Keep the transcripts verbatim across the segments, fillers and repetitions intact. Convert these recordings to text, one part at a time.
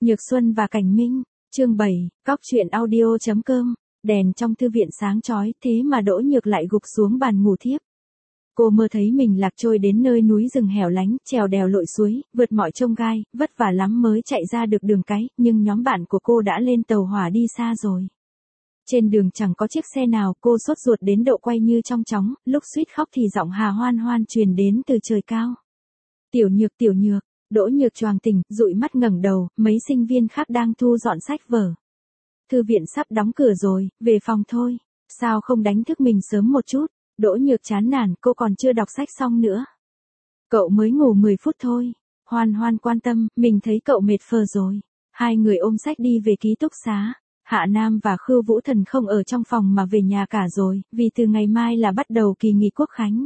Nhược Xuân và Cảnh Minh, chương bảy, cóc truyện audio chấm com, đèn trong thư viện sáng chói, thế mà Đỗ Nhược lại gục xuống bàn ngủ thiếp. Cô mơ thấy mình lạc trôi đến nơi núi rừng hẻo lánh, trèo đèo lội suối, vượt mọi chông gai, vất vả lắm mới chạy ra được đường cái, nhưng nhóm bạn của cô đã lên tàu hỏa đi xa rồi. Trên đường chẳng có chiếc xe nào, cô sốt ruột đến độ quay như trong chóng, lúc suýt khóc thì giọng Hà Hoan Hoan truyền đến từ trời cao. Tiểu Nhược, Tiểu Nhược. Đỗ Nhược choàng tỉnh, dụi mắt ngẩng đầu, mấy sinh viên khác đang thu dọn sách vở. Thư viện sắp đóng cửa rồi, về phòng thôi. Sao không đánh thức mình sớm một chút? Đỗ Nhược chán nản, cô còn chưa đọc sách xong nữa. Cậu mới ngủ mười phút thôi. Hoan Hoan quan tâm, mình thấy cậu mệt phờ rồi. Hai người ôm sách đi về ký túc xá. Hạ Nam và Khưu Vũ Thần không ở trong phòng mà về nhà cả rồi, vì từ ngày mai là bắt đầu kỳ nghỉ Quốc khánh.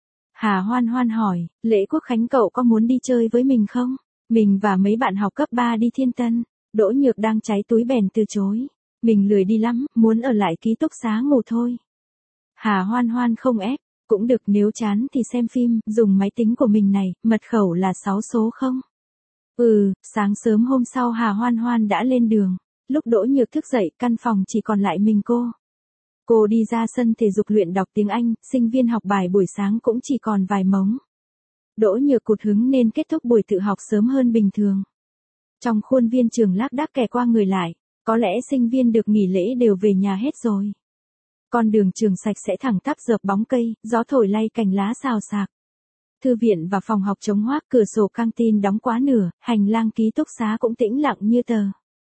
Hà Hoan Hoan hỏi, lễ Quốc khánh cậu có muốn đi chơi với mình không? Mình và mấy bạn học cấp ba đi Thiên Tân. Đỗ Nhược đang cháy túi bèn từ chối. Mình lười đi lắm, muốn ở lại ký túc xá ngủ thôi. Hà Hoan Hoan không ép, cũng được, nếu chán thì xem phim, dùng máy tính của mình này, mật khẩu là sáu số không? Ừ, sáng sớm hôm sau Hà Hoan Hoan đã lên đường. Lúc Đỗ Nhược thức dậy, căn phòng chỉ còn lại mình cô. Cô đi ra sân thể dục luyện đọc tiếng Anh, sinh viên học bài buổi sáng cũng chỉ còn vài mống. Đỗ Nhược cụt hứng nên kết thúc buổi tự học sớm hơn bình thường. Trong khuôn viên trường lác đác kẻ qua người lại, có lẽ sinh viên được nghỉ lễ đều về nhà hết rồi. Con đường trường sạch sẽ thẳng tắp dợp bóng cây, gió thổi lay cành lá xào xạc. Thư viện và phòng học trống hoác, cửa sổ căng tin đóng quá nửa, hành lang ký túc xá cũng tĩnh lặng như tờ.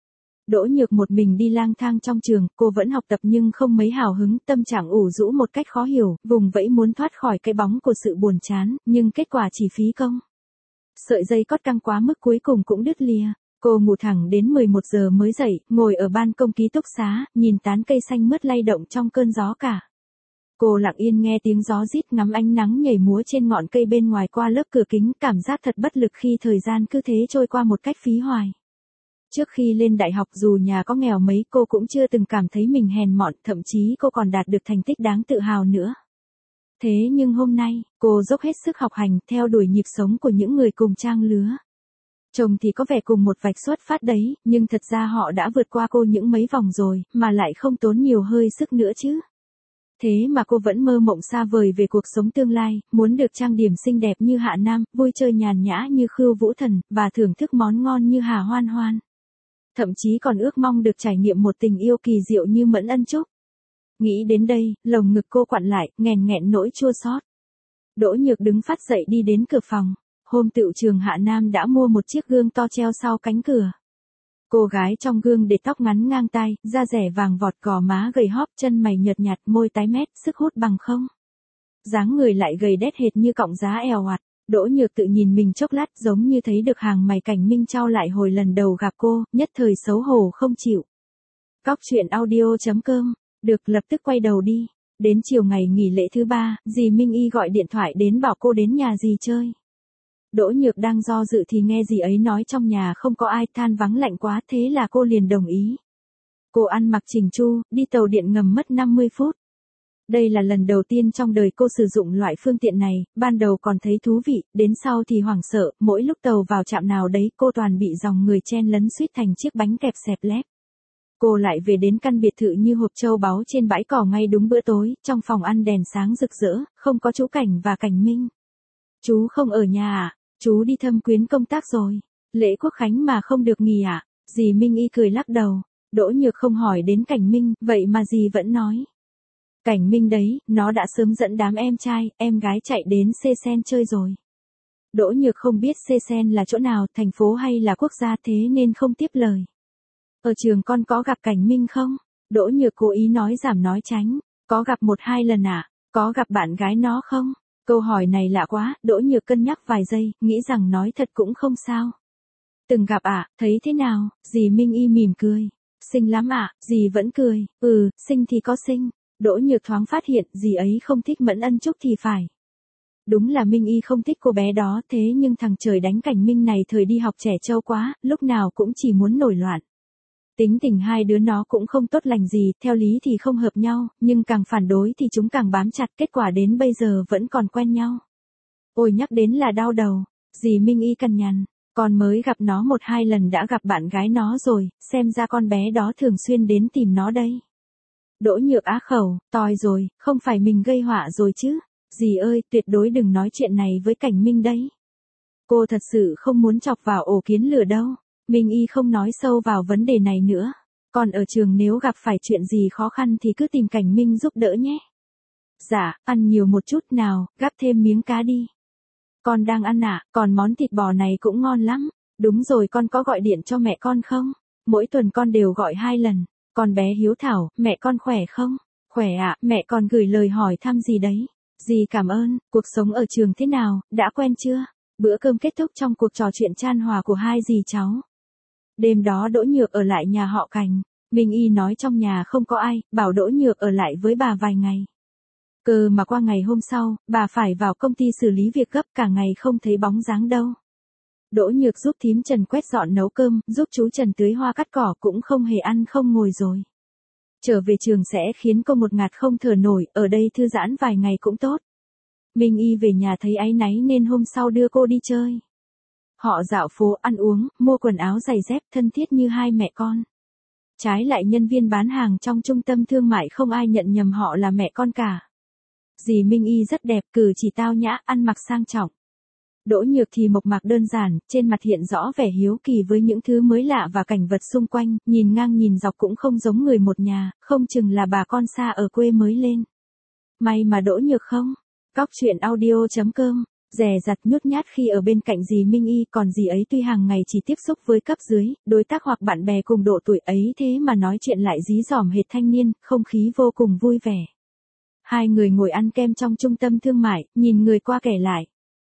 Đỗ Nhược một mình đi lang thang trong trường, cô vẫn học tập nhưng không mấy hào hứng, tâm trạng ủ rũ một cách khó hiểu, vùng vẫy muốn thoát khỏi cái bóng của sự buồn chán, nhưng kết quả chỉ phí công. Sợi dây cót căng quá mức cuối cùng cũng đứt lìa. Cô ngủ thẳng đến mười một giờ mới dậy, ngồi ở ban công ký túc xá, nhìn tán cây xanh mướt lay động trong cơn gió cả. Cô lặng yên nghe tiếng gió rít, ngắm ánh nắng nhảy múa trên ngọn cây bên ngoài qua lớp cửa kính, cảm giác thật bất lực khi thời gian cứ thế trôi qua một cách phí hoài. Trước khi lên đại học, dù nhà có nghèo mấy, cô cũng chưa từng cảm thấy mình hèn mọn, thậm chí cô còn đạt được thành tích đáng tự hào nữa. Thế nhưng hôm nay, cô dốc hết sức học hành, theo đuổi nhịp sống của những người cùng trang lứa. Chồng thì có vẻ cùng một vạch xuất phát đấy, nhưng thật ra họ đã vượt qua cô những mấy vòng rồi, mà lại không tốn nhiều hơi sức nữa chứ. Thế mà cô vẫn mơ mộng xa vời về cuộc sống tương lai, muốn được trang điểm xinh đẹp như Hạ Nam, vui chơi nhàn nhã như Khưu Vũ Thần, và thưởng thức món ngon như Hà Hoan Hoan. Thậm chí còn ước mong được trải nghiệm một tình yêu kỳ diệu như Mẫn Ân Trúc. Nghĩ đến đây, lồng ngực cô quặn lại, nghẹn nghẹn nỗi chua xót. Đỗ Nhược đứng phát dậy đi đến cửa phòng. Hôm tựu trường Hạ Nam đã mua một chiếc gương to treo sau cánh cửa. Cô gái trong gương để tóc ngắn ngang tai, da rẻ vàng vọt, gò má gầy hóp, chân mày nhợt nhạt, môi tái mét, sức hút bằng không. Dáng người lại gầy đét hệt như cọng giá èo oạt. Đỗ Nhược tự nhìn mình chốc lát, giống như thấy được hàng mày Cảnh Minh trao lại hồi lần đầu gặp cô, nhất thời xấu hổ không chịu. Cóc truyện audio chấm com, được, lập tức quay đầu đi. Đến chiều ngày nghỉ lễ thứ ba, dì Minh Y gọi điện thoại đến bảo cô đến nhà dì chơi. Đỗ Nhược đang do dự thì nghe dì ấy nói trong nhà không có ai, than vắng lạnh quá, thế là cô liền đồng ý. Cô ăn mặc chỉnh chu, đi tàu điện ngầm mất năm mươi phút. Đây là lần đầu tiên trong đời cô sử dụng loại phương tiện này, ban đầu còn thấy thú vị, đến sau thì hoảng sợ, mỗi lúc tàu vào trạm nào đấy cô toàn bị dòng người chen lấn suýt thành chiếc bánh kẹp xẹp lép. Cô lại về đến căn biệt thự như hộp châu báu trên bãi cỏ ngay đúng bữa tối, trong phòng ăn đèn sáng rực rỡ, không có chú Cảnh và Cảnh Minh. Chú không ở nhà à? Chú đi thăm quyến công tác rồi. Lễ Quốc khánh mà không được nghỉ à? Dì Minh Y cười lắc đầu. Đỗ Nhược không hỏi đến Cảnh Minh, vậy mà dì vẫn nói. Cảnh Minh đấy, nó đã sớm dẫn đám em trai, em gái chạy đến Sê Sen chơi rồi. Đỗ Nhược không biết Sê Sen là chỗ nào, thành phố hay là quốc gia, thế nên không tiếp lời. Ở trường con có gặp Cảnh Minh không? Đỗ Nhược cố ý nói giảm nói tránh. Có gặp một hai lần à? Có gặp bạn gái nó không? Câu hỏi này lạ quá, Đỗ Nhược cân nhắc vài giây, nghĩ rằng nói thật cũng không sao. Từng gặp ạ, à, thấy thế nào? Dì Minh Y mỉm cười. Xinh lắm ạ, à, dì vẫn cười. Ừ, xinh thì có xinh. Đỗ Nhược thoáng phát hiện, dì ấy không thích Mẫn Ân Trúc thì phải. Đúng là Minh Y không thích cô bé đó, thế nhưng thằng trời đánh Cảnh Minh này thời đi học trẻ trâu quá, lúc nào cũng chỉ muốn nổi loạn. Tính tình hai đứa nó cũng không tốt lành gì, theo lý thì không hợp nhau, nhưng càng phản đối thì chúng càng bám chặt, kết quả đến bây giờ vẫn còn quen nhau. Ôi nhắc đến là đau đầu, dì Minh Y cằn nhằn, Con mới gặp nó một hai lần đã gặp bạn gái nó rồi, xem ra con bé đó thường xuyên đến tìm nó đây. Đỗ Nhược á khẩu, toi rồi, không phải mình gây họa rồi chứ. Dì ơi, tuyệt đối đừng nói chuyện này với Cảnh Minh đấy. Cô thật sự không muốn chọc vào ổ kiến lửa đâu. Minh Y không nói sâu vào vấn đề này nữa. Còn ở trường nếu gặp phải chuyện gì khó khăn thì cứ tìm Cảnh Minh giúp đỡ nhé. Dạ, ăn nhiều một chút nào, gắp thêm miếng cá đi. Con đang ăn ạ, à, còn món thịt bò này cũng ngon lắm. Đúng rồi, con có gọi điện cho mẹ con không? Mỗi tuần con đều gọi hai lần. Con bé hiếu thảo, mẹ con khỏe không? Khỏe ạ, à, mẹ còn gửi lời hỏi thăm gì đấy. Dì cảm ơn, cuộc sống ở trường thế nào, đã quen chưa? Bữa cơm kết thúc trong cuộc trò chuyện chan hòa của hai dì cháu. Đêm đó Đỗ Nhược ở lại nhà họ Cảnh. Minh Y nói trong nhà không có ai, bảo Đỗ Nhược ở lại với bà vài ngày. Cơ mà qua ngày hôm sau, bà phải vào công ty xử lý việc gấp, cả ngày không thấy bóng dáng đâu. Đỗ Nhược giúp thím Trần quét dọn nấu cơm, giúp chú Trần tưới hoa cắt cỏ, cũng không hề ăn không ngồi rồi. Trở về trường sẽ khiến cô một ngạt không thở nổi, ở đây thư giãn vài ngày cũng tốt. Minh Y về nhà thấy áy náy nên hôm sau đưa cô đi chơi. Họ dạo phố ăn uống, mua quần áo giày dép, thân thiết như hai mẹ con. Trái lại nhân viên bán hàng trong trung tâm thương mại không ai nhận nhầm họ là mẹ con cả. Dì Minh Y rất đẹp, cử chỉ tao nhã, ăn mặc sang trọng. Đỗ Nhược thì mộc mạc đơn giản, trên mặt hiện rõ vẻ hiếu kỳ với những thứ mới lạ và cảnh vật xung quanh, nhìn ngang nhìn dọc cũng không giống người một nhà, không chừng là bà con xa ở quê mới lên. May mà Đỗ Nhược không. Cóc truyện audio chấm com, dè dặt nhút nhát khi ở bên cạnh dì Minh Y, còn dì ấy tuy hàng ngày chỉ tiếp xúc với cấp dưới, đối tác hoặc bạn bè cùng độ tuổi ấy, thế mà nói chuyện lại dí dỏm hệt thanh niên, không khí vô cùng vui vẻ. Hai người ngồi ăn kem trong trung tâm thương mại, nhìn người qua kẻ lại.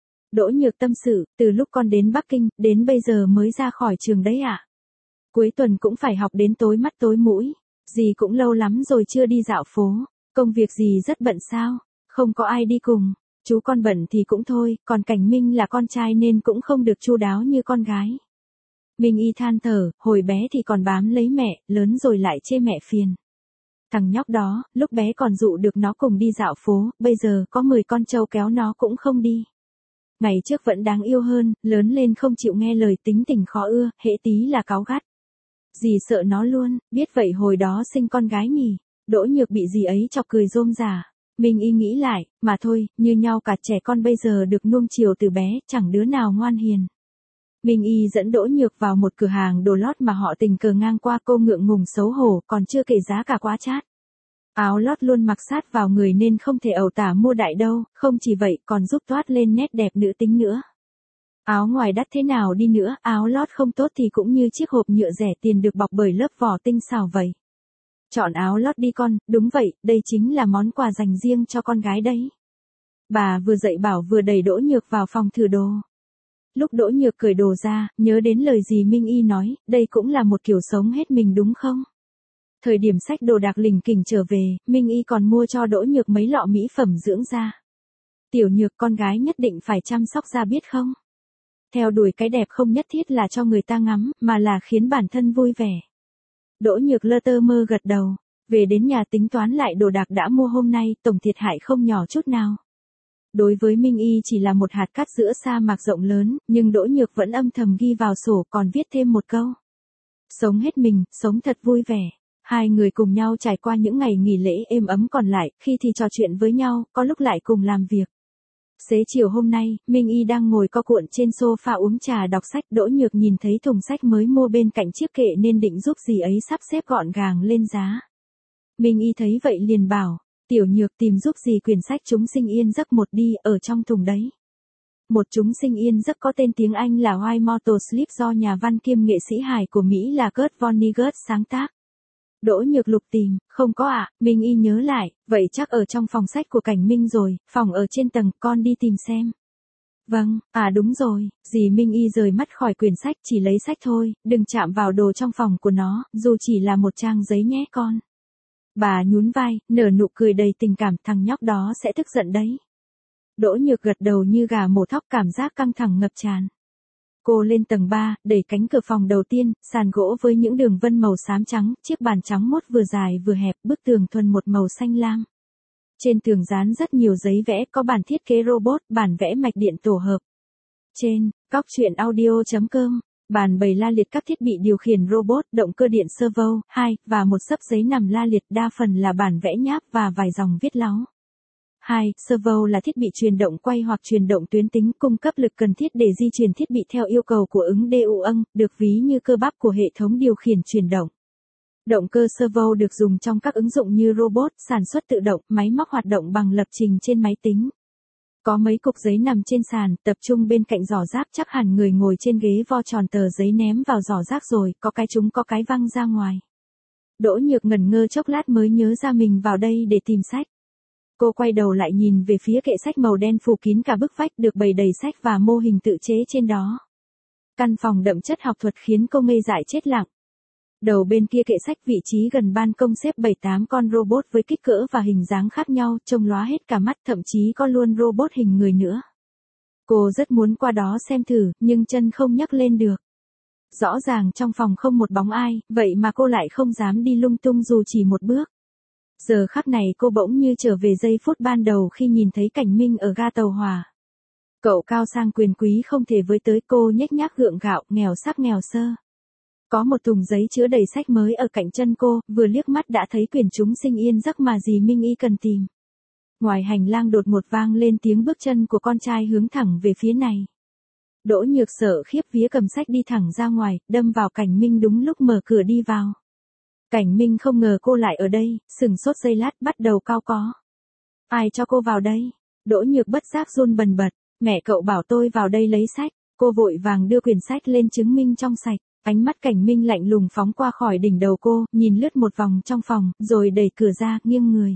Đỗ Nhược tâm sự, từ lúc con đến Bắc Kinh, đến bây giờ mới ra khỏi trường đấy ạ. À? Cuối tuần cũng phải học đến tối mắt tối mũi. Dì cũng lâu lắm rồi chưa đi dạo phố. Công việc dì rất bận sao? Không có ai đi cùng. Chú con bận thì cũng thôi, còn Cảnh Minh là con trai nên cũng không được chu đáo như con gái. Minh Y than thở, hồi bé thì còn bám lấy mẹ, lớn rồi lại chê mẹ phiền. Thằng nhóc đó, lúc bé còn dụ được nó cùng đi dạo phố, bây giờ có mười con trâu kéo nó cũng không đi. Ngày trước vẫn đáng yêu hơn, lớn lên không chịu nghe lời, tính tình khó ưa, hễ tí là cáu gắt. Dì sợ nó luôn, biết vậy hồi đó sinh con gái nhỉ. Đỗ Nhược bị dì ấy chọc cười rôm rả. Minh Y nghĩ lại, mà thôi, như nhau cả trẻ con bây giờ được nuông chiều từ bé, chẳng đứa nào ngoan hiền. Minh Y dẫn Đỗ Nhược vào một cửa hàng đồ lót mà họ tình cờ ngang qua, cô ngượng ngùng xấu hổ, còn chưa kể giá cả quá chát. Áo lót luôn mặc sát vào người nên không thể ẩu tả mua đại đâu, không chỉ vậy còn giúp toát lên nét đẹp nữ tính nữa. Áo ngoài đắt thế nào đi nữa, áo lót không tốt thì cũng như chiếc hộp nhựa rẻ tiền được bọc bởi lớp vỏ tinh xảo vậy. Chọn áo lót đi con, đúng vậy, đây chính là món quà dành riêng cho con gái đấy. Bà vừa dạy bảo vừa đẩy Đỗ Nhược vào phòng thử đồ. Lúc Đỗ Nhược cởi đồ ra, nhớ đến lời dì Minh Y nói, đây cũng là một kiểu sống hết mình đúng không? Thời điểm xách đồ đạc lỉnh kỉnh trở về, Minh Y còn mua cho Đỗ Nhược mấy lọ mỹ phẩm dưỡng da. Tiểu Nhược, con gái nhất định phải chăm sóc da biết không? Theo đuổi cái đẹp không nhất thiết là cho người ta ngắm, mà là khiến bản thân vui vẻ. Đỗ Nhược lơ tơ mơ gật đầu, về đến nhà tính toán lại đồ đạc đã mua hôm nay, tổng thiệt hại không nhỏ chút nào. Đối với Minh Y chỉ là một hạt cát giữa sa mạc rộng lớn, nhưng Đỗ Nhược vẫn âm thầm ghi vào sổ, còn viết thêm một câu. Sống hết mình, sống thật vui vẻ. Hai người cùng nhau trải qua những ngày nghỉ lễ êm ấm còn lại, khi thì trò chuyện với nhau, có lúc lại cùng làm việc. Xế chiều hôm nay, Minh Y đang ngồi co cuộn trên sofa uống trà đọc sách, Đỗ Nhược nhìn thấy thùng sách mới mua bên cạnh chiếc kệ nên định giúp dì ấy sắp xếp gọn gàng lên giá. Minh Y thấy vậy liền bảo, Tiểu Nhược tìm giúp dì quyển sách Chúng sinh yên giấc một đi, ở trong thùng đấy. Một Chúng sinh yên giấc có tên tiếng Anh là Why Mortal Sleep do nhà văn kiêm nghệ sĩ hài của Mỹ là Kurt Vonnegut sáng tác. Đỗ Nhược lục tìm, không có ạ, à, Minh Y nhớ lại, vậy chắc ở trong phòng sách của Cảnh Minh rồi, phòng ở trên tầng, con đi tìm xem. Vâng, à đúng rồi, dì Minh Y rời mắt khỏi quyển sách, chỉ lấy sách thôi, đừng chạm vào đồ trong phòng của nó, dù chỉ là một trang giấy nhé con. Bà nhún vai, nở nụ cười đầy tình cảm, thằng nhóc đó sẽ tức giận đấy. Đỗ Nhược gật đầu như gà mổ thóc, cảm giác căng thẳng ngập tràn. Cô lên tầng ba, đẩy cánh cửa phòng đầu tiên, sàn gỗ với những đường vân màu xám trắng, chiếc bàn trắng muốt vừa dài vừa hẹp, bức tường thuần một màu xanh lam. Trên tường dán rất nhiều giấy vẽ, có bản thiết kế robot, bản vẽ mạch điện tổ hợp. Trên, Cóc truyện audio chấm com, bàn bày la liệt các thiết bị điều khiển robot, động cơ điện servo, hai, và một xấp giấy nằm la liệt đa phần là bản vẽ nháp và vài dòng viết láu. hai. Servo là thiết bị truyền động quay hoặc truyền động tuyến tính cung cấp lực cần thiết để di chuyển thiết bị theo yêu cầu của ứng đê u âng, được ví như cơ bắp của hệ thống điều khiển chuyển động. Động cơ servo được dùng trong các ứng dụng như robot, sản xuất tự động, máy móc hoạt động bằng lập trình trên máy tính. Có mấy cục giấy nằm trên sàn, tập trung bên cạnh giỏ rác, chắc hẳn người ngồi trên ghế vo tròn tờ giấy ném vào giỏ rác rồi, có cái trúng có cái văng ra ngoài. Đỗ Nhược ngẩn ngơ chốc lát mới nhớ ra mình vào đây để tìm sách. Cô quay đầu lại nhìn về phía kệ sách màu đen phủ kín cả bức vách được bày đầy sách và mô hình tự chế trên đó. Căn phòng đậm chất học thuật khiến cô ngây dại chết lặng. Đầu bên kia kệ sách vị trí gần ban công xếp bảy tám con robot với kích cỡ và hình dáng khác nhau, trông lóa hết cả mắt, thậm chí có luôn robot hình người nữa. Cô rất muốn qua đó xem thử, nhưng chân không nhấc lên được. Rõ ràng trong phòng không một bóng ai, vậy mà cô lại không dám đi lung tung dù chỉ một bước. Giờ khắc này cô bỗng như trở về giây phút ban đầu khi nhìn thấy Cảnh Minh ở ga tàu hỏa. Cậu cao sang quyền quý không thể với tới, cô nhếch nhác gượng gạo, nghèo sắc nghèo sơ. Có một thùng giấy chứa đầy sách mới ở cạnh chân cô, vừa liếc mắt đã thấy quyển chúng sinh yên giấc mà dì Minh Y cần tìm. Ngoài hành lang đột ngột vang lên tiếng bước chân của con trai hướng thẳng về phía này. Đỗ Nhược sợ khiếp vía cầm sách đi thẳng ra ngoài, đâm vào Cảnh Minh đúng lúc mở cửa đi vào. Cảnh Minh không ngờ cô lại ở đây, sừng sốt giây lát bắt đầu cau có. Ai cho cô vào đây? Đỗ Nhược bất giác run bần bật, mẹ cậu bảo tôi vào đây lấy sách. Cô vội vàng đưa quyển sách lên chứng minh trong sạch. Ánh mắt Cảnh Minh lạnh lùng phóng qua khỏi đỉnh đầu cô, nhìn lướt một vòng trong phòng, rồi đẩy cửa ra, nghiêng người.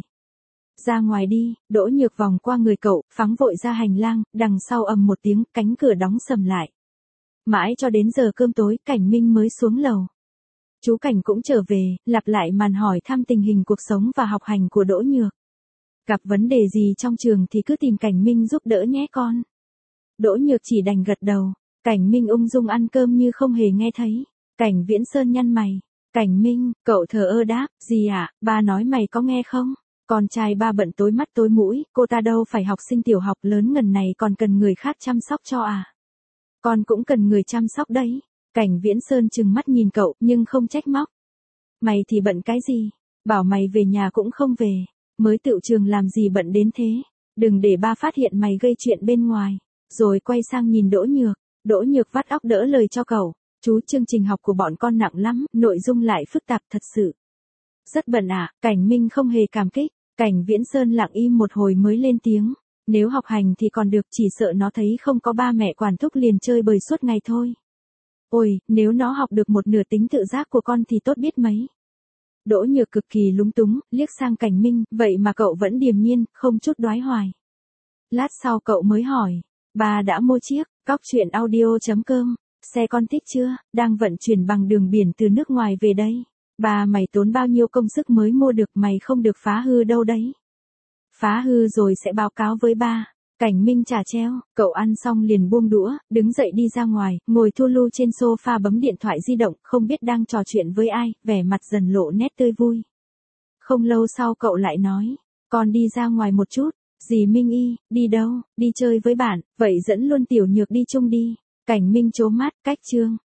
Ra ngoài đi. Đỗ Nhược vòng qua người cậu, phóng vội ra hành lang, đằng sau ầm một tiếng, cánh cửa đóng sầm lại. Mãi cho đến giờ cơm tối, Cảnh Minh mới xuống lầu. Chú Cảnh cũng trở về, lặp lại màn hỏi thăm tình hình cuộc sống và học hành của Đỗ Nhược. Gặp vấn đề gì trong trường thì cứ tìm Cảnh Minh giúp đỡ nhé con. Đỗ Nhược chỉ đành gật đầu. Cảnh Minh ung dung ăn cơm như không hề nghe thấy. Cảnh Viễn Sơn nhăn mày. Cảnh Minh, cậu thờ ơ đáp, gì ạ, à, ba nói mày có nghe không? Con trai ba bận tối mắt tối mũi, cô ta đâu phải học sinh tiểu học lớn ngần này còn cần người khác chăm sóc cho à? Con cũng cần người chăm sóc đấy. Cảnh Viễn Sơn trừng mắt nhìn cậu, nhưng không trách móc. Mày thì bận cái gì? Bảo mày về nhà cũng không về. Mới tựu trường làm gì bận đến thế? Đừng để ba phát hiện mày gây chuyện bên ngoài. Rồi quay sang nhìn Đỗ Nhược. Đỗ Nhược vắt óc đỡ lời cho cậu. Chú, chương trình học của bọn con nặng lắm, nội dung lại phức tạp thật sự. Rất bận à? Cảnh Minh không hề cảm kích. Cảnh Viễn Sơn lặng im một hồi mới lên tiếng. Nếu học hành thì còn được, chỉ sợ nó thấy không có ba mẹ quản thúc liền chơi bời suốt ngày thôi. Ôi, nếu nó học được một nửa tính tự giác của con thì tốt biết mấy. Đỗ Nhược cực kỳ lúng túng, liếc sang Cảnh Minh, vậy mà cậu vẫn điềm nhiên, không chút đoái hoài. Lát sau cậu mới hỏi, ba đã mua chiếc cóc truyện audio chấm com, xe con thích chưa, đang vận chuyển bằng đường biển từ nước ngoài về đây. Ba mày tốn bao nhiêu công sức mới mua được, mày không được phá hư đâu đấy. Phá hư rồi sẽ báo cáo với ba. Cảnh Minh trả treo, cậu ăn xong liền buông đũa, đứng dậy đi ra ngoài, ngồi thu lu trên sofa bấm điện thoại di động, không biết đang trò chuyện với ai, vẻ mặt dần lộ nét tươi vui. Không lâu sau cậu lại nói, con đi ra ngoài một chút. Dì Minh Y, đi đâu? Đi chơi với bạn, vậy dẫn luôn Tiểu Nhược đi chung đi. Cảnh Minh trố mắt, cách chương.